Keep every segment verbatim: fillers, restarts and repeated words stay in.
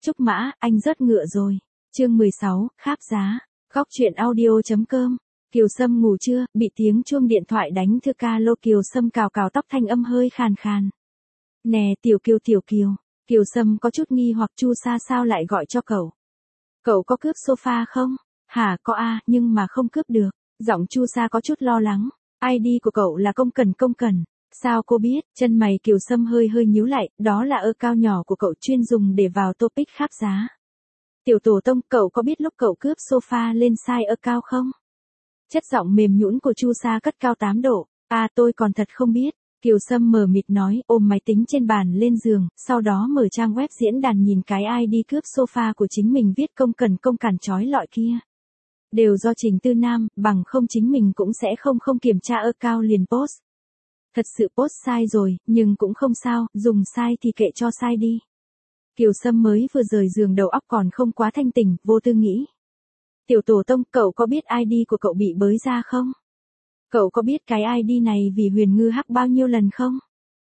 Trúc Mã, anh rớt ngựa rồi. Chương mười sáu, Kháp giá. Góc truyện audio.com. Kiều Sâm ngủ chưa, bị tiếng chuông điện thoại đánh thư ca lô. Kiều Sâm cào cào tóc, thanh âm hơi khàn khàn. Nè Tiểu Kiều Tiểu Kiều. Kiều Sâm có chút nghi hoặc Chu Sa sao lại gọi cho cậu. Cậu có cướp sofa không? Hả, có a, nhưng mà không cướp được. Giọng Chu Sa có chút lo lắng. i đê của cậu là Công Cần Công Cần. Sao cô biết? Chân mày Kiều Sâm hơi hơi nhíu lại, đó là ơ cao nhỏ của cậu chuyên dùng để vào topic kháp giá. Tiểu tổ tông, cậu có biết lúc cậu cướp sofa lên sai ơ cao không? Chất giọng mềm nhũn của Chu Sa cất cao tám độ. À tôi còn thật không biết. Kiều Sâm mờ mịt nói, ôm máy tính trên bàn lên giường, sau đó mở trang web diễn đàn nhìn cái i đê cướp sofa của chính mình viết Công Cần Công Cản chói lọi kia. Đều do Trình Tư Nam, bằng không chính mình cũng sẽ không không kiểm tra ơ cao liền post. Thật sự post sai rồi, nhưng cũng không sao, dùng sai thì kệ cho sai đi. Kiều Sâm mới vừa rời giường, đầu óc còn không quá thanh tỉnh, vô tư nghĩ. Tiểu tổ tông, cậu có biết i đê của cậu bị bới ra không? Cậu có biết cái i đê này vì Huyền Ngư hack bao nhiêu lần không?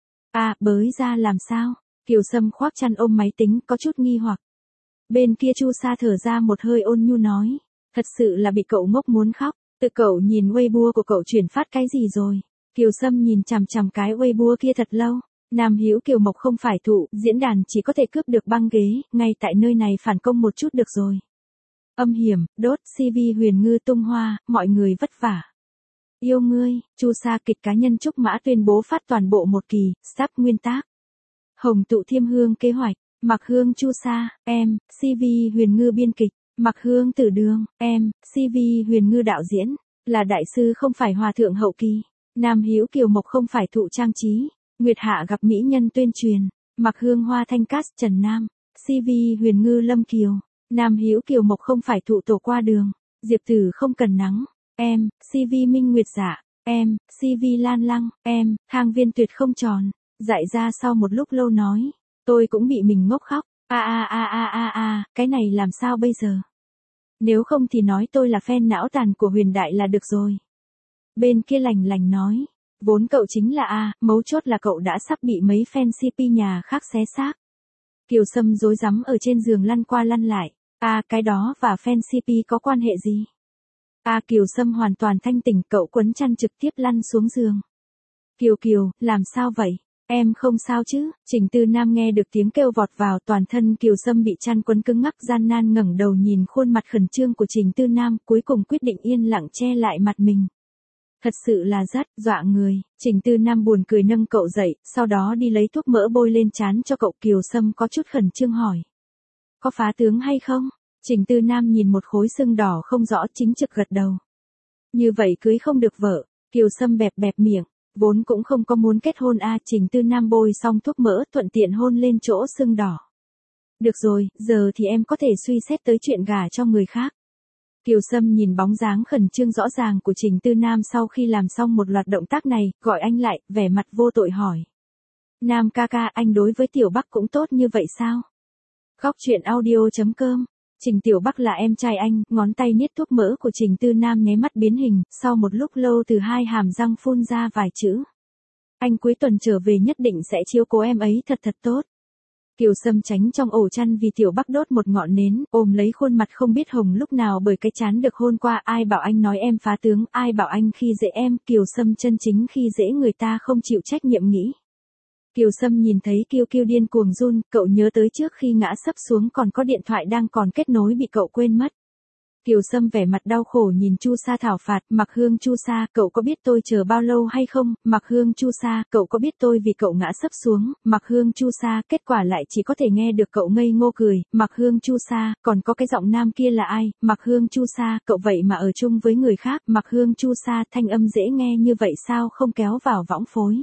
À, bới ra làm sao? Kiều Sâm khoác chăn ôm máy tính, có chút nghi hoặc. Bên kia Chu Sa thở ra một hơi ôn nhu nói. Thật sự là bị cậu ngốc muốn khóc. Tự cậu nhìn Weibo của cậu chuyển phát cái gì rồi? Kiều Sâm nhìn chằm chằm cái Weibo kia thật lâu. Nam Hữu Kiều Mộc không phải thụ, diễn đàn chỉ có thể cướp được băng ghế, ngay tại nơi này phản công một chút được rồi. Âm hiểm, đốt, xê vê Huyền Ngư tung hoa, mọi người vất vả. Yêu ngươi, Chu Sa kịch cá nhân Trúc Mã tuyên bố phát toàn bộ một kỳ, sắp nguyên tác. Hồng Tụ Thiêm Hương kế hoạch, Mặc Hương Chu Sa, em, xê vê Huyền Ngư biên kịch, Mặc Hương Tử Đường, em, xê vê Huyền Ngư đạo diễn, là đại sư không phải hòa thượng hậu kỳ. Nam Hữu Kiều Mộc không phải thụ trang trí. Nguyệt Hạ gặp mỹ nhân tuyên truyền. Mặc Hương Hoa Thanh cast Trần Nam. xê vê Huyền Ngư Lâm Kiều. Nam Hữu Kiều Mộc không phải thụ tổ qua đường. Diệp Tử không cần nắng. Em, xê vê Minh Nguyệt Dạ. Em, xê vê Lan Lăng. Em, Thang Viên Tuyệt không tròn. Dại ra sau một lúc lâu nói. Tôi cũng bị mình ngốc khóc. A a a a a a, cái này làm sao bây giờ? Nếu không thì nói tôi là fan não tàn của Huyền Đại là được rồi. Bên kia lành lành nói. Vốn cậu chính là A, mấu chốt là cậu đã sắp bị mấy fan xê pê nhà khác xé xác. Kiều Sâm rối rắm ở trên giường lăn qua lăn lại. A, cái đó và fan xê pê có quan hệ gì? A, Kiều Sâm hoàn toàn thanh tỉnh, cậu quấn chăn trực tiếp lăn xuống giường. Kiều Kiều, làm sao vậy? Em không sao chứ? Trình Tư Nam nghe được tiếng kêu vọt vào, toàn thân Kiều Sâm bị chăn quấn cứng ngắc, gian nan ngẩng đầu nhìn khuôn mặt khẩn trương của Trình Tư Nam, cuối cùng quyết định yên lặng che lại mặt mình. Thật sự là rất dọa người. Trình Tư Nam buồn cười nâng cậu dậy, sau đó đi lấy thuốc mỡ bôi lên trán cho cậu. Kiều Sâm có chút khẩn trương hỏi. Có phá tướng hay không? Trình Tư Nam nhìn một khối sưng đỏ không rõ, chính trực gật đầu. Như vậy cưới không được vợ. Kiều Sâm bẹp bẹp miệng. Vốn cũng không có muốn kết hôn a. À, Trình Tư Nam bôi xong thuốc mỡ, thuận tiện hôn lên chỗ sưng đỏ. Được rồi, giờ thì em có thể suy xét tới chuyện gả cho người khác. Kiều Sâm nhìn bóng dáng khẩn trương rõ ràng của Trình Tư Nam sau khi làm xong một loạt động tác này, gọi anh lại, vẻ mặt vô tội hỏi. Nam ca ca, anh đối với Tiểu Bắc cũng tốt như vậy sao? Góc truyện audio.com. Trình Tiểu Bắc là em trai anh, ngón tay niết thuốc mỡ của Trình Tư Nam nháy mắt biến hình, sau một lúc lâu từ hai hàm răng phun ra vài chữ. Anh cuối tuần trở về nhất định sẽ chiếu cố em ấy thật thật tốt. Kiều Sâm tránh trong ổ chăn vì Tiểu Bắc đốt một ngọn nến, ôm lấy khuôn mặt không biết hồng lúc nào bởi cái chán được hôn qua. Ai bảo anh nói em phá tướng, ai bảo anh khi dễ em. Kiều Sâm chân chính khi dễ người ta không chịu trách nhiệm nghĩ. Kiều Sâm nhìn thấy Kiêu Kiêu điên cuồng run, cậu nhớ tới trước khi ngã sấp xuống còn có điện thoại đang còn kết nối bị cậu quên mất. Kiều Sâm vẻ mặt đau khổ nhìn Chu Sa thảo phạt. Mặc Hương Chu Sa, cậu có biết tôi chờ bao lâu hay không? Mặc Hương Chu Sa, cậu có biết tôi vì cậu ngã sấp xuống? Mặc Hương Chu Sa, kết quả lại chỉ có thể nghe được cậu ngây ngô cười. Mặc Hương Chu Sa, còn có cái giọng nam kia là ai? Mặc Hương Chu Sa, cậu vậy mà ở chung với người khác. Mặc Hương Chu Sa, thanh âm dễ nghe như vậy sao không kéo vào võng phối?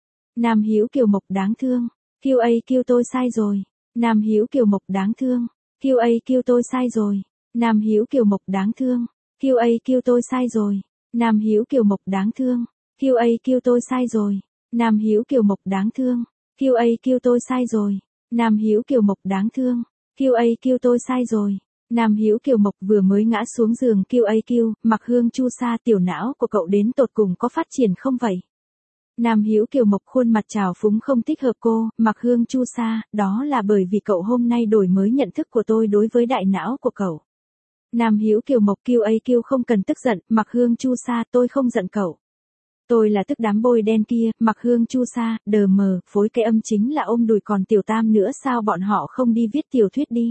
Nam Hữu Kiều Mộc đáng thương. Kiêu A kêu tôi sai rồi. Nam Hữu Kiều Mộc đáng thương. Kiêu A kêu tôi sai rồi. Nam Hữu Kiều Mộc đáng thương. Kiêu A kêu tôi sai rồi. Nam Hữu Kiều Mộc đáng thương. Kiêu A kêu tôi sai rồi. Nam Hữu Kiều Mộc đáng thương. Kiêu A kêu tôi sai rồi. Nam Hữu Kiều Mộc đáng thương. Kiêu A kêu tôi sai rồi. Nam Hữu Kiều Mộc vừa mới ngã xuống giường. Kiêu A kêu, Mặc Hương Chu Sa, tiểu não của cậu đến tột cùng có phát triển không vậy? Nam Hữu Kiều Mộc khuôn mặt trào phúng không thích hợp cô, Mạc Hương Chu Sa, đó là bởi vì cậu hôm nay đổi mới nhận thức của tôi đối với đại não của cậu. Nam Hữu Kiều Mộc kêu ấy kêu không cần tức giận, Mạc Hương Chu Sa tôi không giận cậu. Tôi là tức đám bôi đen kia, Mạc Hương Chu Sa, đờ mờ, phối cái âm chính là ôm đùi còn tiểu tam nữa sao bọn họ không đi viết tiểu thuyết đi.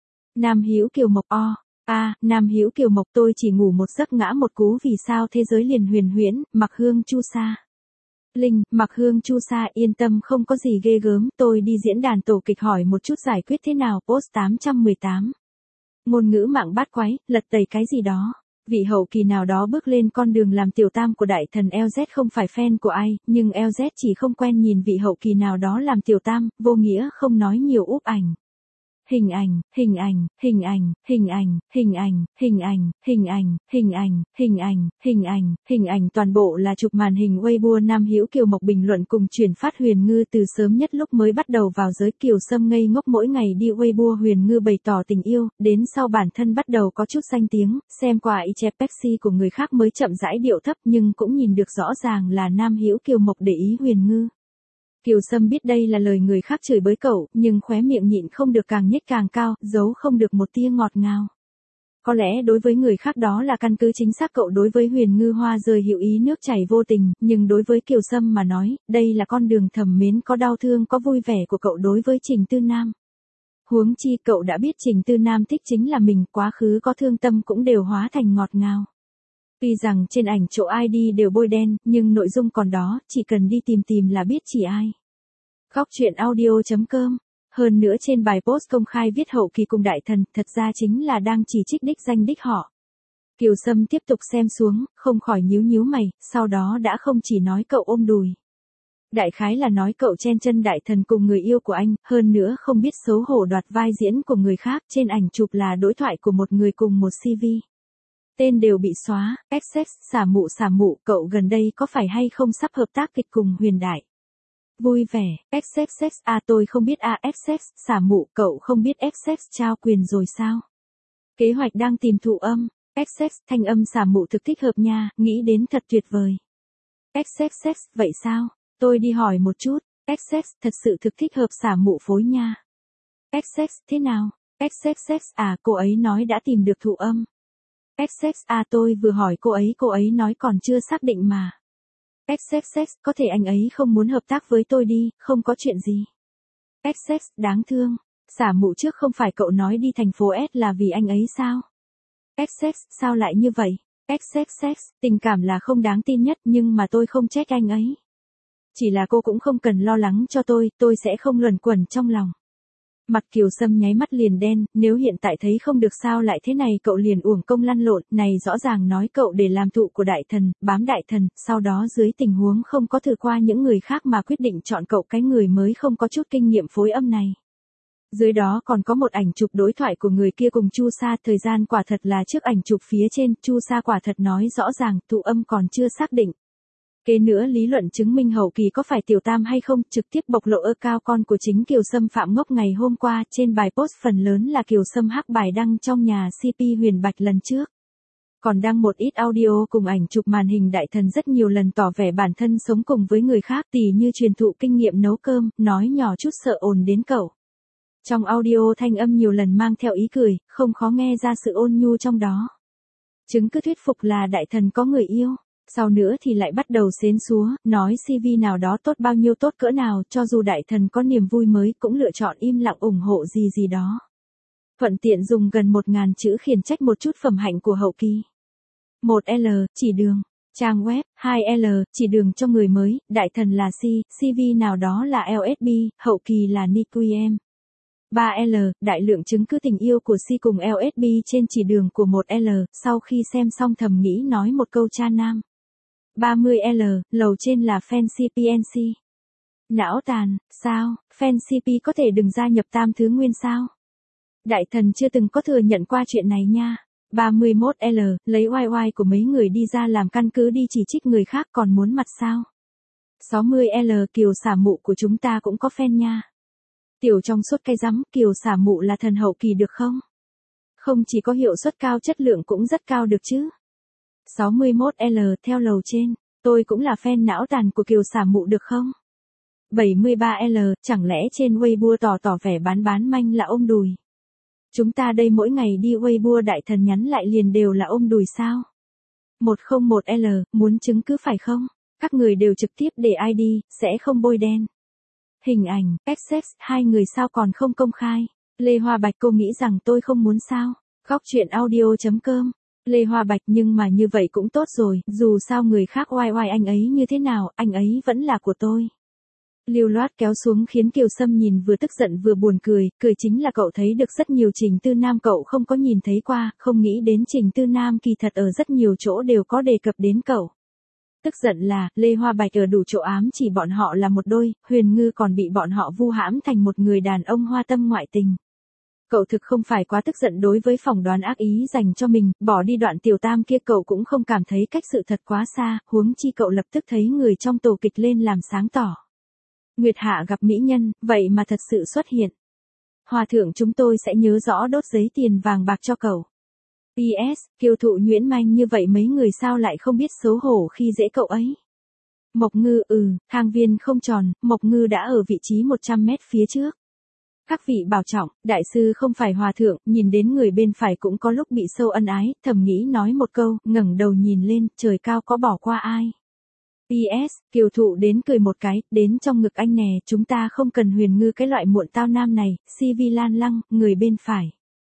Nam Hữu Kiều Mộc o, a, à, Nam Hữu Kiều Mộc tôi chỉ ngủ một giấc ngã một cú vì sao thế giới liền huyền huyễn, Mạc Hương Chu Sa. Linh, Mạc Hương Chu Sa yên tâm không có gì ghê gớm, tôi đi diễn đàn tổ kịch hỏi một chút giải quyết thế nào, post tám trăm mười tám. Ngôn ngữ mạng bát quái, lật tẩy cái gì đó. Vị hậu kỳ nào đó bước lên con đường làm tiểu tam của đại thần lờ dét không phải fan của ai, nhưng lờ dét chỉ không quen nhìn vị hậu kỳ nào đó làm tiểu tam, vô nghĩa không nói nhiều úp ảnh. Hình ảnh, hình ảnh, hình ảnh, hình ảnh, hình ảnh, hình ảnh, hình ảnh, hình ảnh, hình ảnh, hình ảnh, hình ảnh toàn bộ là chụp màn hình Weibo Nam Hữu Kiều Mộc bình luận cùng chuyển phát Huyền Ngư từ sớm nhất lúc mới bắt đầu vào giới Kiều Sâm ngây ngốc mỗi ngày đi Weibo Huyền Ngư bày tỏ tình yêu, đến sau bản thân bắt đầu có chút danh tiếng, xem qua y chép Pepsi của người khác mới chậm rãi điệu thấp nhưng cũng nhìn được rõ ràng là Nam Hữu Kiều Mộc để ý Huyền Ngư. Kiều Sâm biết đây là lời người khác chửi bới cậu, nhưng khóe miệng nhịn không được càng nhếch càng cao, giấu không được một tia ngọt ngào. Có lẽ đối với người khác đó là căn cứ chính xác cậu đối với Huyền Ngư hoa rơi hữu ý nước chảy vô tình, nhưng đối với Kiều Sâm mà nói, đây là con đường thầm mến có đau thương có vui vẻ của cậu đối với Trình Tư Nam. Huống chi cậu đã biết Trình Tư Nam thích chính là mình, quá khứ có thương tâm cũng đều hóa thành ngọt ngào. Tuy rằng trên ảnh chỗ ai đi đều bôi đen, nhưng nội dung còn đó, chỉ cần đi tìm tìm là biết chỉ ai. Góc truyện audio chấm com. Hơn nữa trên bài post công khai viết hậu kỳ cùng đại thần, thật ra chính là đang chỉ trích đích danh đích họ. Kiều Sâm tiếp tục xem xuống, không khỏi nhíu nhíu mày, sau đó đã không chỉ nói cậu ôm đùi. Đại khái là nói cậu chen chân đại thần cùng người yêu của anh, hơn nữa không biết xấu hổ đoạt vai diễn của người khác, trên ảnh chụp là đối thoại của một người cùng một xê vê. Tên đều bị xóa, ép ích, xả mụ xả mụ, cậu gần đây có phải hay không sắp hợp tác kịch cùng Huyền Đại? Vui vẻ, ép ích, à tôi không biết à ép ích, xả mụ, cậu không biết ép ích trao quyền rồi sao? Kế hoạch đang tìm thụ âm, ép ích, thanh âm xả mụ thực thích hợp nha, nghĩ đến thật tuyệt vời. ép ích, vậy sao? Tôi đi hỏi một chút, ép ích, thật sự thực thích hợp xả mụ phối nha. ép ích, thế nào? ép ích, à cô ấy nói đã tìm được thụ âm. ép ích, à tôi vừa hỏi cô ấy cô ấy nói còn chưa xác định mà. ép ích, có thể anh ấy không muốn hợp tác với tôi đi, không có chuyện gì. ép ích, đáng thương. Xả mụ trước không phải cậu nói đi thành phố S là vì anh ấy sao? ép ích, sao lại như vậy? ép ích, tình cảm là không đáng tin nhất nhưng mà tôi không trách anh ấy. Chỉ là cô cũng không cần lo lắng cho tôi, tôi sẽ không luẩn quẩn trong lòng. Mặt Kiều Sâm nháy mắt liền đen, nếu hiện tại thấy không được sao lại thế này cậu liền uổng công lăn lộn, này rõ ràng nói cậu để làm thụ của đại thần, bám đại thần, sau đó dưới tình huống không có thử qua những người khác mà quyết định chọn cậu cái người mới không có chút kinh nghiệm phối âm này. Dưới đó còn có một ảnh chụp đối thoại của người kia cùng Chu Sa, thời gian quả thật là trước ảnh chụp phía trên, Chu Sa quả thật nói rõ ràng, thụ âm còn chưa xác định. Kế nữa lý luận chứng minh hậu kỳ có phải tiểu tam hay không, trực tiếp bộc lộ ơ cao con của chính Kiều Sâm Phạm Ngốc ngày hôm qua, trên bài post phần lớn là Kiều Sâm hắc bài đăng trong nhà xê pê Huyền Bạch lần trước. Còn đăng một ít audio cùng ảnh chụp màn hình đại thần rất nhiều lần tỏ vẻ bản thân sống cùng với người khác, tỉ như truyền thụ kinh nghiệm nấu cơm, nói nhỏ chút sợ ồn đến cậu. Trong audio thanh âm nhiều lần mang theo ý cười, không khó nghe ra sự ôn nhu trong đó. Chứng cứ thuyết phục là đại thần có người yêu. Sau nữa thì lại bắt đầu xến xúa, nói xê vê nào đó tốt bao nhiêu tốt cỡ nào, cho dù đại thần có niềm vui mới cũng lựa chọn im lặng ủng hộ gì gì đó. Thuận tiện dùng gần một ngàn chữ khiển trách một chút phẩm hạnh của hậu kỳ. một L, chỉ đường. Trang web, hai L, chỉ đường cho người mới, đại thần là C, xê vê nào đó là lờ ét bê, hậu kỳ là Niquiem. ba L, đại lượng chứng cứ tình yêu của C cùng lờ ét bê trên chỉ đường của một L, sau khi xem xong thầm nghĩ nói một câu cha nam. ba mươi L, lầu trên là fan xê pê en xê. Não tàn, sao, fan xê pê có thể đừng gia nhập tam thứ nguyên sao? Đại thần chưa từng có thừa nhận qua chuyện này nha. ba mươi mốt L, lấy oai oai của mấy người đi ra làm căn cứ đi chỉ trích người khác còn muốn mặt sao? sáu mươi L, Kiều xả mụ của chúng ta cũng có fan nha. Tiểu trong suốt cây rắm, Kiều xả mụ là thần hậu kỳ được không? Không chỉ có hiệu suất cao chất lượng cũng rất cao được chứ. sáu mươi mốt L, theo lầu trên. Tôi cũng là fan não tàn của Kiều xả mụ được không? bảy mươi ba L, chẳng lẽ trên Weibo tỏ tỏ vẻ bán bán manh là ôm đùi? Chúng ta đây mỗi ngày đi Weibo đại thần nhắn lại liền đều là ôm đùi sao? một không một L, muốn chứng cứ phải không? Các người đều trực tiếp để i đê, sẽ không bôi đen. Hình ảnh, access, hai người sao còn không công khai? Lê Hoa Bạch cô nghĩ rằng tôi không muốn sao? Góc chuyện audio.com. Lê Hoa Bạch nhưng mà như vậy cũng tốt rồi, dù sao người khác oai oai anh ấy như thế nào, anh ấy vẫn là của tôi. Lưu loát kéo xuống khiến Kiều Sâm nhìn vừa tức giận vừa buồn cười, cười chính là cậu thấy được rất nhiều Trình Tư Nam cậu không có nhìn thấy qua, không nghĩ đến Trình Tư Nam kỳ thật ở rất nhiều chỗ đều có đề cập đến cậu. Tức giận là, Lê Hoa Bạch ở đủ chỗ ám chỉ bọn họ là một đôi, Huyền Ngư còn bị bọn họ vu hãm thành một người đàn ông hoa tâm ngoại tình. Cậu thực không phải quá tức giận đối với phỏng đoán ác ý dành cho mình, bỏ đi đoạn tiểu tam kia cậu cũng không cảm thấy cách sự thật quá xa, huống chi cậu lập tức thấy người trong tổ kịch lên làm sáng tỏ. Nguyệt Hạ gặp mỹ nhân, vậy mà thật sự xuất hiện. Hòa thượng chúng tôi sẽ nhớ rõ đốt giấy tiền vàng bạc cho cậu. pê ét, Kiều Thụ nhuyễn manh như vậy mấy người sao lại không biết xấu hổ khi dễ cậu ấy. Mộc Ngư, ừ, thang viên không tròn, Mộc Ngư đã ở vị trí một trăm mét phía trước. Các vị bảo trọng, đại sư không phải hòa thượng, nhìn đến người bên phải cũng có lúc bị sâu ân ái, thầm nghĩ nói một câu, ngẩng đầu nhìn lên, trời cao có bỏ qua ai. pê ét, Kiều Thụ đến cười một cái, đến trong ngực anh nè, chúng ta không cần Huyền Ngư cái loại muộn tao nam này, xê vê lan lăng, người bên phải.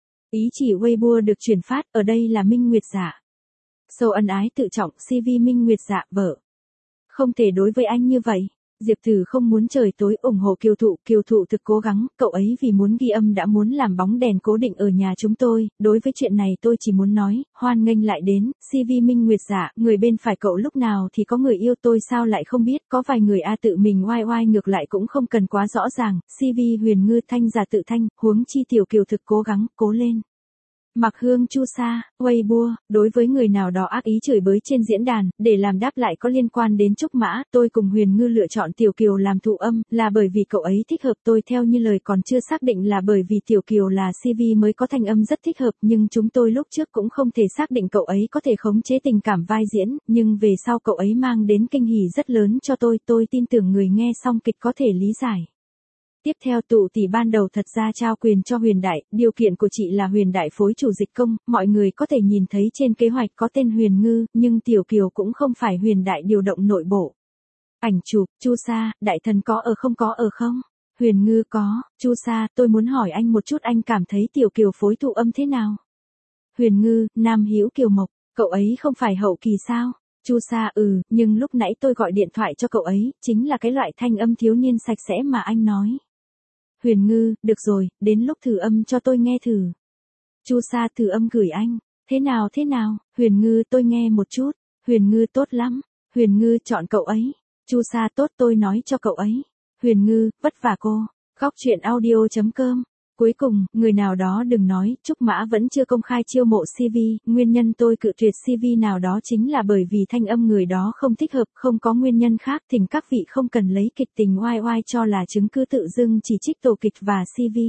Ý chỉ Weibo được truyền phát, ở đây là Minh Nguyệt Dạ. Sâu ân ái tự trọng, xê vê Minh Nguyệt Dạ, vợ. Không thể đối với anh như vậy. Diệp Tử không muốn trời tối ủng hộ Kiều Thụ, Kiều Thụ thực cố gắng, cậu ấy vì muốn ghi âm đã muốn làm bóng đèn cố định ở nhà chúng tôi, đối với chuyện này tôi chỉ muốn nói, hoan nghênh lại đến, xê vê Minh Nguyệt Dạ, người bên phải cậu lúc nào thì có người yêu tôi sao lại không biết, có vài người a tự mình oai oai ngược lại cũng không cần quá rõ ràng, xê vê Huyền Ngư thanh giả tự thanh, huống chi tiểu Kiều thực cố gắng, cố lên. Mạc Hương Chu Sa, Weibo, đối với người nào đó ác ý chửi bới trên diễn đàn, để làm đáp lại có liên quan đến Trúc Mã, tôi cùng Huyền Ngư lựa chọn Tiểu Kiều làm thụ âm, là bởi vì cậu ấy thích hợp tôi theo như lời còn chưa xác định là bởi vì Tiểu Kiều là xê vê mới có thanh âm rất thích hợp, nhưng chúng tôi lúc trước cũng không thể xác định cậu ấy có thể khống chế tình cảm vai diễn, nhưng về sau cậu ấy mang đến kinh hỉ rất lớn cho tôi, tôi tin tưởng người nghe xong kịch có thể lý giải. Tiếp theo tụ tỷ ban đầu thật ra trao quyền cho Huyền Đại, điều kiện của chị là Huyền Đại phối chủ dịch công, mọi người có thể nhìn thấy trên kế hoạch có tên Huyền Ngư, nhưng Tiểu Kiều cũng không phải Huyền Đại điều động nội bộ. Ảnh chụp, Chu Sa, đại thần có ở không có ở không? Huyền Ngư có, Chu Sa, tôi muốn hỏi anh một chút anh cảm thấy Tiểu Kiều phối thụ âm thế nào? Huyền Ngư, Nam Hữu Kiều Mộc, cậu ấy không phải hậu kỳ sao? Chu Sa, ừ, nhưng lúc nãy tôi gọi điện thoại cho cậu ấy, chính là cái loại thanh âm thiếu niên sạch sẽ mà anh nói. Huyền Ngư, được rồi, đến lúc thử âm cho tôi nghe thử. Chu Sa thử âm gửi anh. Thế nào thế nào, Huyền Ngư tôi nghe một chút. Huyền Ngư tốt lắm. Huyền Ngư chọn cậu ấy. Chu Sa tốt tôi nói cho cậu ấy. Huyền Ngư, vất vả cô. Góc chuyện audio.com. Cuối cùng, người nào đó đừng nói, Trúc Mã vẫn chưa công khai chiêu mộ xê vê, nguyên nhân tôi cự tuyệt xê vê nào đó chính là bởi vì thanh âm người đó không thích hợp, không có nguyên nhân khác, thỉnh các vị không cần lấy kịch tình oai oai cho là chứng cứ tự dưng chỉ trích tổ kịch và xê vê.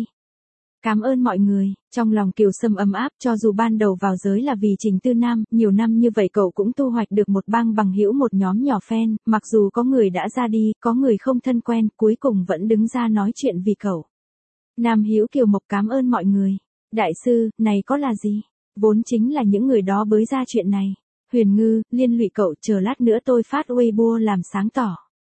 Cảm ơn mọi người, trong lòng Kiều Sâm ấm áp cho dù ban đầu vào giới là vì Trình Tư Nam, nhiều năm như vậy cậu cũng thu hoạch được một bang bằng hữu một nhóm nhỏ fan, mặc dù có người đã ra đi, có người không thân quen, cuối cùng vẫn đứng ra nói chuyện vì cậu. Nam Hữu Kiều Mộc cảm ơn mọi người. Đại sư, này có là gì? Vốn chính là những người đó bới ra chuyện này. Huyền Ngư, liên lụy cậu chờ lát nữa tôi phát Weibo làm sáng tỏ.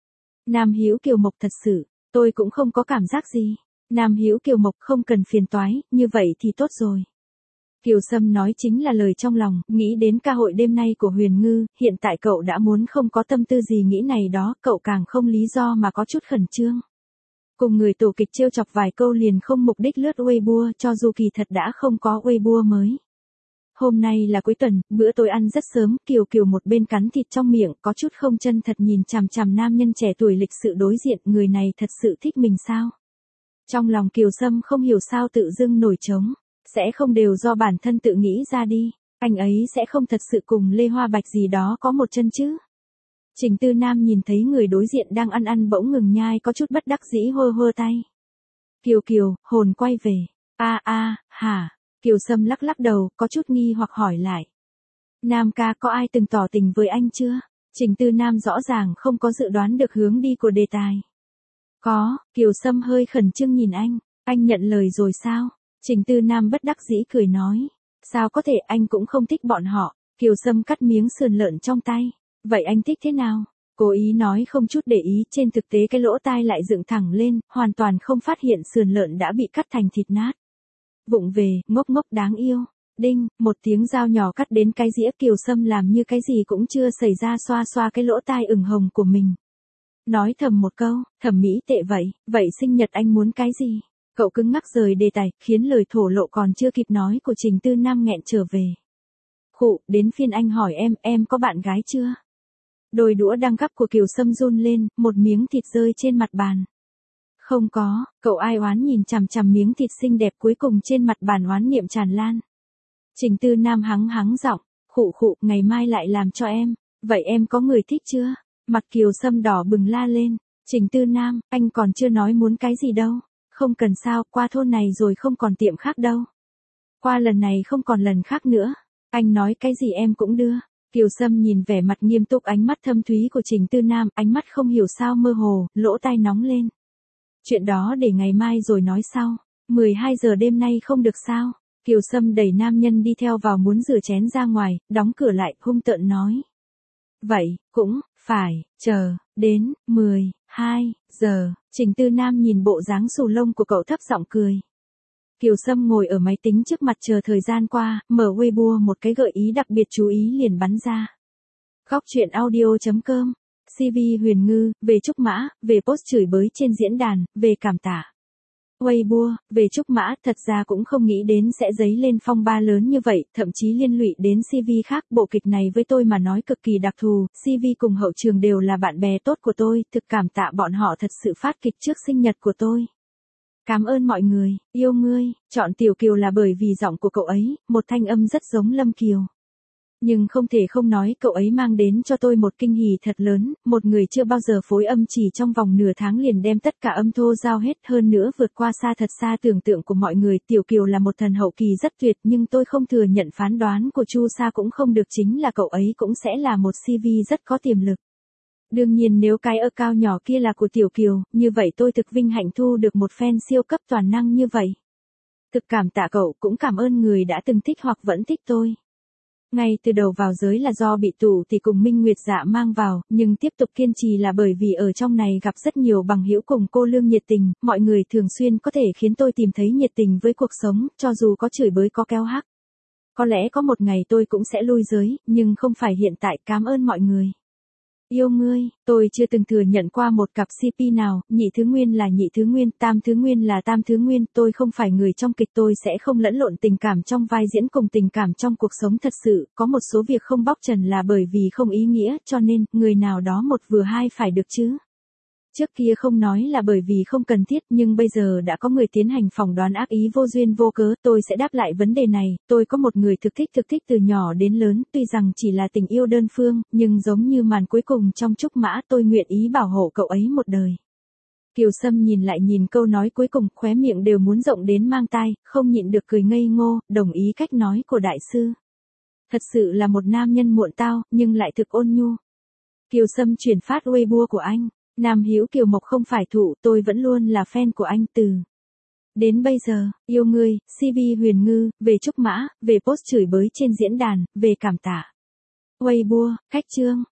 Nam Hữu Kiều Mộc thật sự, tôi cũng không có cảm giác gì. Nam Hữu Kiều Mộc không cần phiền toái, như vậy thì tốt rồi. Kiều Sâm nói chính là lời trong lòng, nghĩ đến ca hội đêm nay của Huyền Ngư, hiện tại cậu đã muốn không có tâm tư gì nghĩ này đó, cậu càng không lý do mà có chút khẩn trương. Cùng người tổ kịch trêu chọc vài câu liền không mục đích lướt Weibo cho dù kỳ thật đã không có Weibo mới. Hôm nay là cuối tuần, bữa tối ăn rất sớm, Kiều Kiều một bên cắn thịt trong miệng, có chút không chân thật nhìn chằm chằm nam nhân trẻ tuổi lịch sự đối diện, người này thật sự thích mình sao? Trong lòng Kiều Sâm không hiểu sao tự dưng nổi trống, sẽ không đều do bản thân tự nghĩ ra đi, anh ấy sẽ không thật sự cùng Lê Hoa Bạch gì đó có một chân chứ? Trình Tư Nam nhìn thấy người đối diện đang ăn ăn bỗng ngừng nhai có chút bất đắc dĩ hơ hơ tay. Kiều Kiều, hồn quay về. A a, hả? Kiều Sâm lắc lắc đầu, có chút nghi hoặc hỏi lại. Nam ca có ai từng tỏ tình với anh chưa? Trình Tư Nam rõ ràng không có dự đoán được hướng đi của đề tài. Có, Kiều Sâm hơi khẩn trương nhìn anh, anh nhận lời rồi sao? Trình Tư Nam bất đắc dĩ cười nói. Sao có thể, anh cũng không thích bọn họ. Kiều Sâm cắt miếng sườn lợn trong tay. Vậy anh thích thế nào? Cố ý nói không chút để ý, trên thực tế cái lỗ tai lại dựng thẳng lên, hoàn toàn không phát hiện sườn lợn đã bị cắt thành thịt nát. Vụng về, ngốc ngốc đáng yêu. Đinh, một tiếng dao nhỏ cắt đến cái dĩa. Kiều Sâm làm như cái gì cũng chưa xảy ra, xoa xoa cái lỗ tai ửng hồng của mình. Nói thầm một câu, thẩm mỹ tệ vậy, vậy sinh nhật anh muốn cái gì? Cậu cứng ngắc rời đề tài, khiến lời thổ lộ còn chưa kịp nói của Trình Tư Nam nghẹn trở về. Khụ, đến phiên anh hỏi em, em có bạn gái chưa? Đôi đũa đang gắp của Kiều Sâm run lên, một miếng thịt rơi trên mặt bàn. Không có, cậu ai oán nhìn chằm chằm miếng thịt xinh đẹp cuối cùng trên mặt bàn, oán niệm tràn lan. Trình Tư Nam hắng hắng giọng, khụ khụ, ngày mai lại làm cho em. Vậy em có người thích chưa? Mặt Kiều Sâm đỏ bừng la lên. Trình Tư Nam, anh còn chưa nói muốn cái gì đâu. Không cần sao, qua thôn này rồi không còn tiệm khác đâu. Qua lần này không còn lần khác nữa. Anh nói cái gì em cũng đưa. Kiều Sâm nhìn vẻ mặt nghiêm túc, ánh mắt thâm thúy của Trình Tư Nam, ánh mắt không hiểu sao mơ hồ, lỗ tai nóng lên. Chuyện đó để ngày mai rồi nói sau. mười hai giờ đêm nay không được sao? Kiều Sâm đẩy nam nhân đi theo vào muốn rửa chén ra ngoài, đóng cửa lại, hung tợn nói. Vậy, cũng, phải, chờ, đến, mười hai giờ, Trình Tư Nam nhìn bộ dáng xù lông của cậu thấp giọng cười. Kiều Sâm ngồi ở máy tính trước mặt chờ thời gian qua, mở Weibo một cái gợi ý đặc biệt chú ý liền bắn ra. Góc truyện audio chấm com, xê vê Huyền Ngư, về Trúc Mã, về post chửi bới trên diễn đàn, về cảm tạ. Weibo, về Trúc Mã, thật ra cũng không nghĩ đến sẽ dấy lên phong ba lớn như vậy, thậm chí liên lụy đến xê vê khác. Bộ kịch này với tôi mà nói cực kỳ đặc thù, xê vê cùng hậu trường đều là bạn bè tốt của tôi, thực cảm tạ bọn họ thật sự phát kịch trước sinh nhật của tôi. Cảm ơn mọi người, yêu ngươi, chọn Tiểu Kiều là bởi vì giọng của cậu ấy, một thanh âm rất giống Lâm Kiều. Nhưng không thể không nói, cậu ấy mang đến cho tôi một kinh hỉ thật lớn, một người chưa bao giờ phối âm chỉ trong vòng nửa tháng liền đem tất cả âm thô giao hết, hơn nữa vượt qua xa thật xa tưởng tượng của mọi người. Tiểu Kiều là một thần hậu kỳ rất tuyệt, nhưng tôi không thừa nhận phán đoán của Chu Sa cũng không được, chính là cậu ấy cũng sẽ là một xê vê rất có tiềm lực. Đương nhiên nếu cái ơ cao nhỏ kia là của Tiểu Kiều, như vậy tôi thực vinh hạnh thu được một fan siêu cấp toàn năng như vậy. Thực cảm tạ cậu, cũng cảm ơn người đã từng thích hoặc vẫn thích tôi. Ngay từ đầu vào giới là do bị tủ thì cùng Minh Nguyệt Dạ mang vào, nhưng tiếp tục kiên trì là bởi vì ở trong này gặp rất nhiều bằng hữu cùng cô lương nhiệt tình, mọi người thường xuyên có thể khiến tôi tìm thấy nhiệt tình với cuộc sống, cho dù có chửi bới có kéo hắc. Có lẽ có một ngày tôi cũng sẽ lui giới, nhưng không phải hiện tại. Cảm ơn mọi người. Yêu ngươi, tôi chưa từng thừa nhận qua một cặp xê pê nào, nhị thứ nguyên là nhị thứ nguyên, tam thứ nguyên là tam thứ nguyên, tôi không phải người trong kịch, tôi sẽ không lẫn lộn tình cảm trong vai diễn cùng tình cảm trong cuộc sống thật sự, có một số việc không bóc trần là bởi vì không ý nghĩa, cho nên, người nào đó một vừa hai phải được chứ. Trước kia không nói là bởi vì không cần thiết, nhưng bây giờ đã có người tiến hành phỏng đoán ác ý vô duyên vô cớ, tôi sẽ đáp lại vấn đề này. Tôi có một người thực thích thực thích từ nhỏ đến lớn, tuy rằng chỉ là tình yêu đơn phương, nhưng giống như màn cuối cùng trong Trúc Mã, tôi nguyện ý bảo hộ cậu ấy một đời. Kiều Sâm nhìn lại nhìn câu nói cuối cùng, khóe miệng đều muốn rộng đến mang tai, không nhịn được cười ngây ngô, đồng ý cách nói của đại sư. Thật sự là một nam nhân muộn tao, nhưng lại thực ôn nhu. Kiều Sâm chuyển phát Weibo của anh. Nam Hữu Kiều Mộc không phải thụ, tôi vẫn luôn là fan của anh từ. Đến bây giờ, yêu ngươi, xê vê Huyền Ngư, về Trúc Mã, về post chửi bới trên diễn đàn, về cảm tạ. Weibo, khách chương.